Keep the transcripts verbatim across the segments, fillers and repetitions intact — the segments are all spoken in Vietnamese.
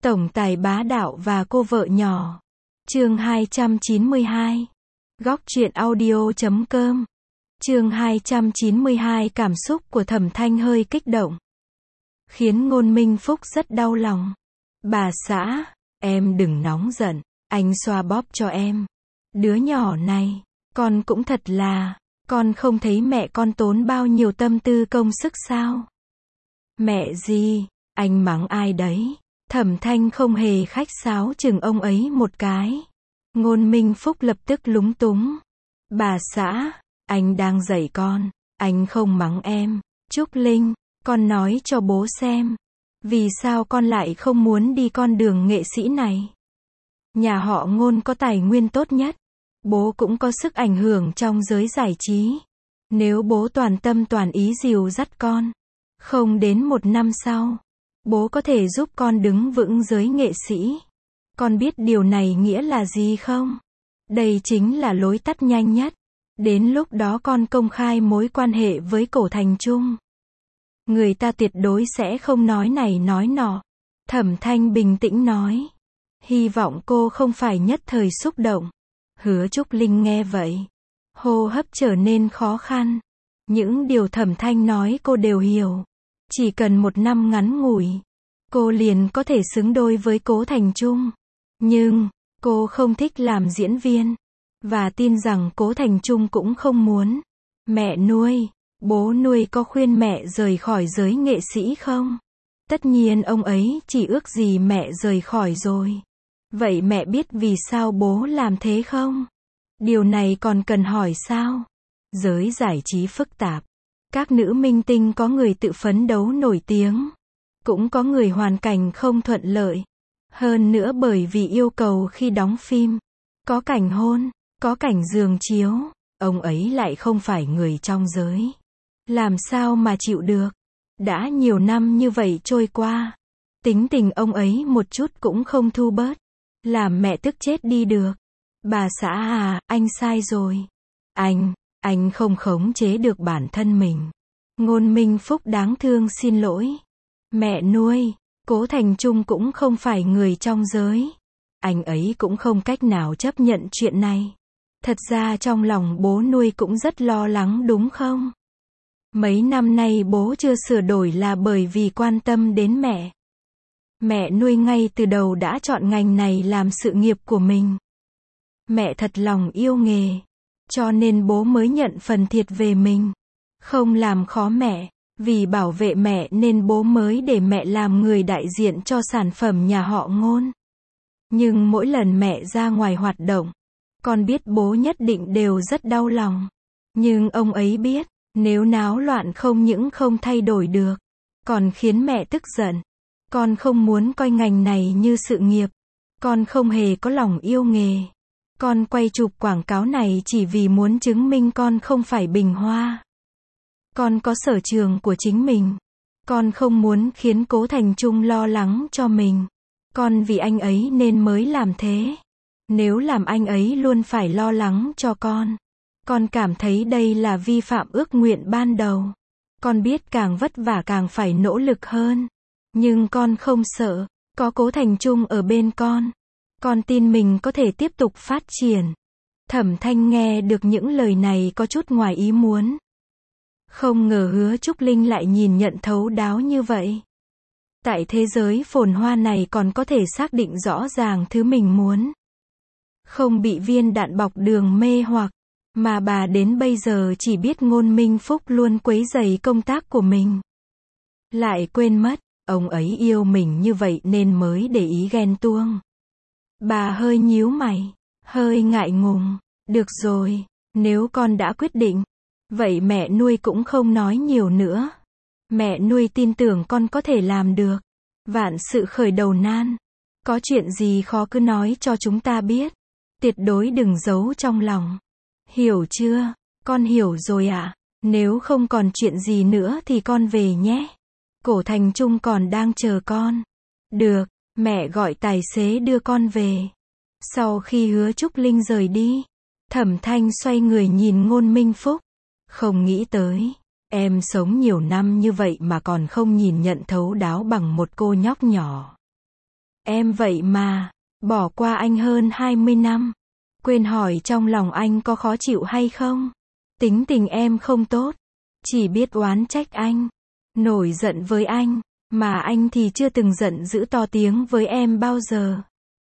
Tổng tài bá đạo và cô vợ nhỏ. Chương hai trăm chín mươi hai. Góc truyện audio chấm com. Chương hai trăm chín mươi hai. Cảm xúc của Thẩm Thanh hơi kích động, khiến Ngôn Minh Phúc rất đau lòng. Bà xã, em đừng nóng giận, anh xoa bóp cho em. Đứa nhỏ này, con cũng thật là, con không thấy mẹ con tốn bao nhiêu tâm tư công sức sao? Mẹ gì, anh mắng ai đấy? Thẩm Thanh không hề khách sáo chừng ông ấy một cái. Ngôn Minh Phúc lập tức lúng túng. Bà xã, anh đang dạy con, anh không mắng em. Trúc Linh, con nói cho bố xem, vì sao con lại không muốn đi con đường nghệ sĩ này? Nhà họ Ngôn có tài nguyên tốt nhất, bố cũng có sức ảnh hưởng trong giới giải trí. Nếu bố toàn tâm toàn ý dìu dắt con, không đến một năm sau, bố có thể giúp con đứng vững giới nghệ sĩ. Con biết điều này nghĩa là gì không? Đây chính là lối tắt nhanh nhất. Đến lúc đó con công khai mối quan hệ với Cổ Thành Trung, người ta tuyệt đối sẽ không nói này nói nọ. Thẩm Thanh bình tĩnh nói. Hy vọng cô không phải nhất thời xúc động. Hứa Trúc Linh nghe vậy, hô hấp trở nên khó khăn. Những điều Thẩm Thanh nói cô đều hiểu. Chỉ cần một năm ngắn ngủi, cô liền có thể xứng đôi với Cố Thành Trung. Nhưng, cô không thích làm diễn viên, và tin rằng Cố Thành Trung cũng không muốn. Mẹ nuôi, bố nuôi có khuyên mẹ rời khỏi giới nghệ sĩ không? Tất nhiên ông ấy chỉ ước gì mẹ rời khỏi rồi. Vậy mẹ biết vì sao bố làm thế không? Điều này còn cần hỏi sao? Giới giải trí phức tạp. Các nữ minh tinh có người tự phấn đấu nổi tiếng, cũng có người hoàn cảnh không thuận lợi. Hơn nữa bởi vì yêu cầu khi đóng phim, có cảnh hôn, có cảnh giường chiếu, ông ấy lại không phải người trong giới. Làm sao mà chịu được? Đã nhiều năm như vậy trôi qua, tính tình ông ấy một chút cũng không thu bớt, làm mẹ tức chết đi được. Bà xã à, anh sai rồi. Anh, anh không khống chế được bản thân mình. Ngôn Minh Phúc đáng thương xin lỗi. Mẹ nuôi, Cố Thành Trung cũng không phải người trong giới. Anh ấy cũng không cách nào chấp nhận chuyện này. Thật ra trong lòng bố nuôi cũng rất lo lắng đúng không? Mấy năm nay bố chưa sửa đổi là bởi vì quan tâm đến mẹ. Mẹ nuôi ngay từ đầu đã chọn ngành này làm sự nghiệp của mình. Mẹ thật lòng yêu nghề, cho nên bố mới nhận phần thiệt về mình. Không làm khó mẹ, vì bảo vệ mẹ nên bố mới để mẹ làm người đại diện cho sản phẩm nhà họ Ngôn. Nhưng mỗi lần mẹ ra ngoài hoạt động, con biết bố nhất định đều rất đau lòng. Nhưng ông ấy biết, nếu náo loạn không những không thay đổi được, còn khiến mẹ tức giận. Con không muốn coi ngành này như sự nghiệp. Con không hề có lòng yêu nghề. Con quay chụp quảng cáo này chỉ vì muốn chứng minh con không phải bình hoa. Con có sở trường của chính mình. Con không muốn khiến Cố Thành Trung lo lắng cho mình. Con vì anh ấy nên mới làm thế. Nếu làm anh ấy luôn phải lo lắng cho con, con cảm thấy đây là vi phạm ước nguyện ban đầu. Con biết càng vất vả càng phải nỗ lực hơn. Nhưng con không sợ, có Cố Thành Trung ở bên con. Con tin mình có thể tiếp tục phát triển. Thẩm Thanh nghe được những lời này có chút ngoài ý muốn. Không ngờ Hứa Trúc Linh lại nhìn nhận thấu đáo như vậy. Tại thế giới phồn hoa này còn có thể xác định rõ ràng thứ mình muốn. Không bị viên đạn bọc đường mê hoặc, mà bà đến bây giờ chỉ biết Ngôn Minh Phúc luôn quấy rầy công tác của mình. Lại quên mất, ông ấy yêu mình như vậy nên mới để ý ghen tuông. Bà hơi nhíu mày, hơi ngại ngùng. Được rồi, nếu con đã quyết định, vậy mẹ nuôi cũng không nói nhiều nữa. Mẹ nuôi tin tưởng con có thể làm được. Vạn sự khởi đầu nan. Có chuyện gì khó cứ nói cho chúng ta biết. Tuyệt đối đừng giấu trong lòng. Hiểu chưa? Con hiểu rồi ạ. À? Nếu không còn chuyện gì nữa thì con về nhé. Cổ Thành Trung còn đang chờ con. Được, mẹ gọi tài xế đưa con về. Sau khi Hứa Trúc Linh rời đi, Thẩm Thanh xoay người nhìn Ngôn Minh Phúc. Không nghĩ tới, em sống nhiều năm như vậy mà còn không nhìn nhận thấu đáo bằng một cô nhóc nhỏ. Em vậy mà, bỏ qua anh hơn hai mươi năm. Quên hỏi trong lòng anh có khó chịu hay không? Tính tình em không tốt. Chỉ biết oán trách anh. Nổi giận với anh. Mà anh thì chưa từng giận dữ to tiếng với em bao giờ.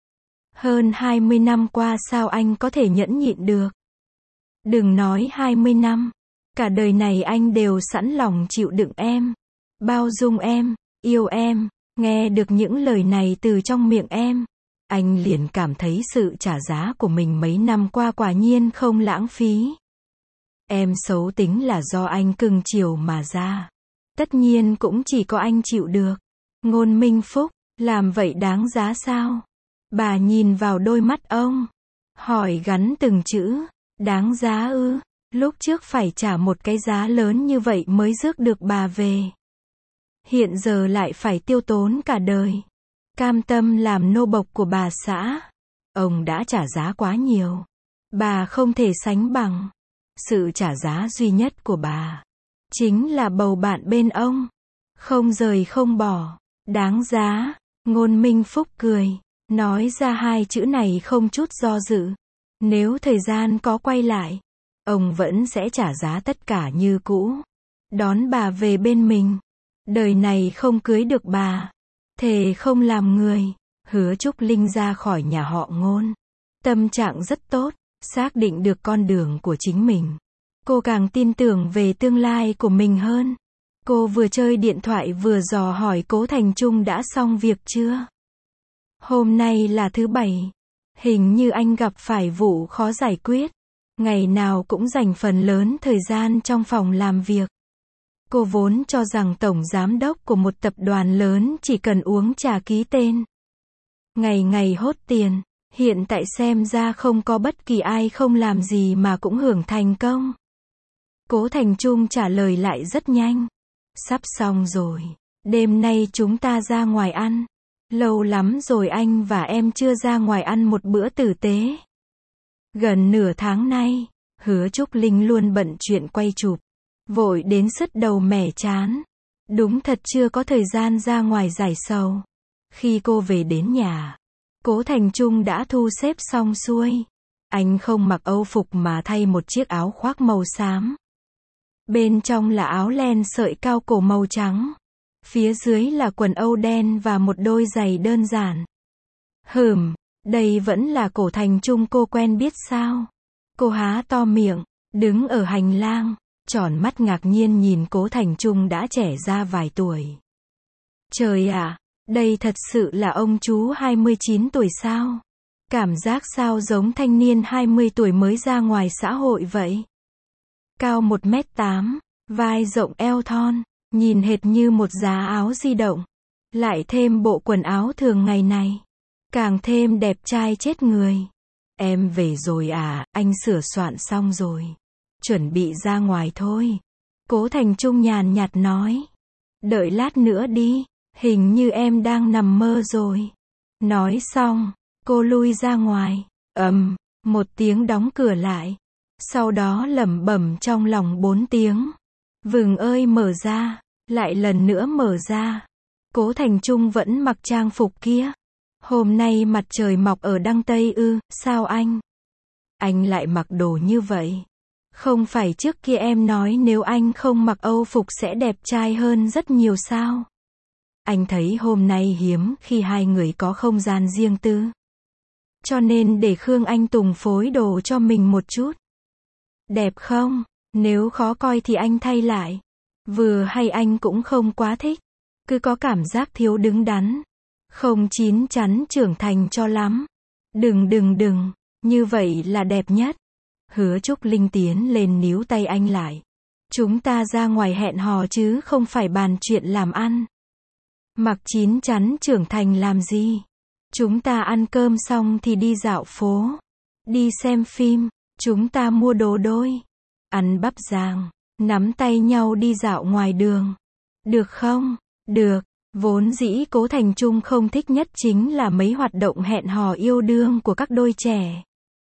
Hơn hai mươi năm qua sao anh có thể nhẫn nhịn được? Đừng nói hai mươi năm. Cả đời này anh đều sẵn lòng chịu đựng em. Bao dung em, yêu em. Nghe được những lời này từ trong miệng em, anh liền cảm thấy sự trả giá của mình mấy năm qua quả nhiên không lãng phí. Em xấu tính là do anh cưng chiều mà ra. Tất nhiên cũng chỉ có anh chịu được. Ngôn Minh Phúc, làm vậy đáng giá sao? Bà nhìn vào đôi mắt ông, hỏi gắn từng chữ, đáng giá ư? Lúc trước phải trả một cái giá lớn như vậy mới rước được bà về. Hiện giờ lại phải tiêu tốn cả đời. Cam tâm làm nô bộc của bà xã. Ông đã trả giá quá nhiều. Bà không thể sánh bằng. Sự trả giá duy nhất của bà chính là bầu bạn bên ông. Không rời không bỏ. Đáng giá. Ngôn Minh Phúc cười. Nói ra hai chữ này không chút do dự. Nếu thời gian có quay lại, ông vẫn sẽ trả giá tất cả như cũ. Đón bà về bên mình. Đời này không cưới được bà. Thề không làm người. Hứa Trúc Linh ra khỏi nhà họ Ngôn. Tâm trạng rất tốt. Xác định được con đường của chính mình. Cô càng tin tưởng về tương lai của mình hơn. Cô vừa chơi điện thoại vừa dò hỏi Cố Thành Trung đã xong việc chưa. Hôm nay là thứ bảy. Hình như anh gặp phải vụ khó giải quyết. Ngày nào cũng dành phần lớn thời gian trong phòng làm việc. Cô vốn cho rằng tổng giám đốc của một tập đoàn lớn chỉ cần uống trà ký tên. Ngày ngày hốt tiền. Hiện tại xem ra không có bất kỳ ai không làm gì mà cũng hưởng thành công. Cố Thành Trung trả lời lại rất nhanh. Sắp xong rồi. Đêm nay chúng ta ra ngoài ăn. Lâu lắm rồi anh và em chưa ra ngoài ăn một bữa tử tế. Gần nửa tháng nay, Hứa Trúc Linh luôn bận chuyện quay chụp. Vội đến sứt đầu mẻ chán. Đúng thật chưa có thời gian ra ngoài giải sầu. Khi cô về đến nhà, Cố Thành Trung đã thu xếp xong xuôi. Anh không mặc âu phục mà thay một chiếc áo khoác màu xám. Bên trong là áo len sợi cao cổ màu trắng. Phía dưới là quần âu đen và một đôi giày đơn giản. Hừm, đây vẫn là Cố Thành Trung cô quen biết sao? Cô há to miệng, đứng ở hành lang, tròn mắt ngạc nhiên nhìn Cố Thành Trung đã trẻ ra vài tuổi. Trời ạ, đây thật sự là ông chú hai mươi chín tuổi sao? Cảm giác sao giống thanh niên hai mươi tuổi mới ra ngoài xã hội vậy? Cao một mét tám, vai rộng eo thon, nhìn hệt như một giá áo di động. Lại thêm bộ quần áo thường ngày này. Càng thêm đẹp trai chết người. Em về rồi à, anh sửa soạn xong rồi. Chuẩn bị ra ngoài thôi. Cố Thành Trung nhàn nhạt nói. Đợi lát nữa đi, hình như em đang nằm mơ rồi. Nói xong, cô lui ra ngoài. Ầm, một tiếng đóng cửa lại. Sau đó lẩm bẩm trong lòng bốn tiếng. Vừng ơi mở ra, lại lần nữa mở ra. Cố Thành Trung vẫn mặc trang phục kia. Hôm nay mặt trời mọc ở đăng Tây ư, sao anh? Anh lại mặc đồ như vậy. Không phải trước kia em nói nếu anh không mặc âu phục sẽ đẹp trai hơn rất nhiều sao? Anh thấy hôm nay hiếm khi hai người có không gian riêng tư. Cho nên để Khương Anh Tùng phối đồ cho mình một chút. Đẹp không? Nếu khó coi thì anh thay lại. Vừa hay anh cũng không quá thích. Cứ có cảm giác thiếu đứng đắn. Không chín chắn trưởng thành cho lắm. Đừng đừng đừng, như vậy là đẹp nhất. Hứa Trúc Linh tiến lên níu tay anh lại. Chúng ta ra ngoài hẹn hò chứ không phải bàn chuyện làm ăn. Mặc chín chắn trưởng thành làm gì? Chúng ta ăn cơm xong thì đi dạo phố. Đi xem phim. Chúng ta mua đồ đôi. Ăn bắp rang. Nắm tay nhau đi dạo ngoài đường. Được không? Được. Vốn dĩ Cố Thành Trung không thích nhất chính là mấy hoạt động hẹn hò yêu đương của các đôi trẻ.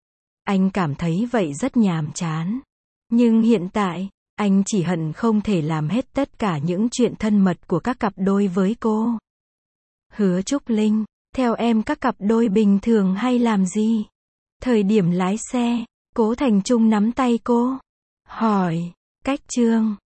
Anh cảm thấy vậy rất nhàm chán. Nhưng hiện tại, anh chỉ hận không thể làm hết tất cả những chuyện thân mật của các cặp đôi với cô. Hứa Trúc Linh, Theo em các cặp đôi bình thường hay làm gì? Thời điểm lái xe, Cố Thành Trung nắm tay cô. Hỏi. Cách Trương.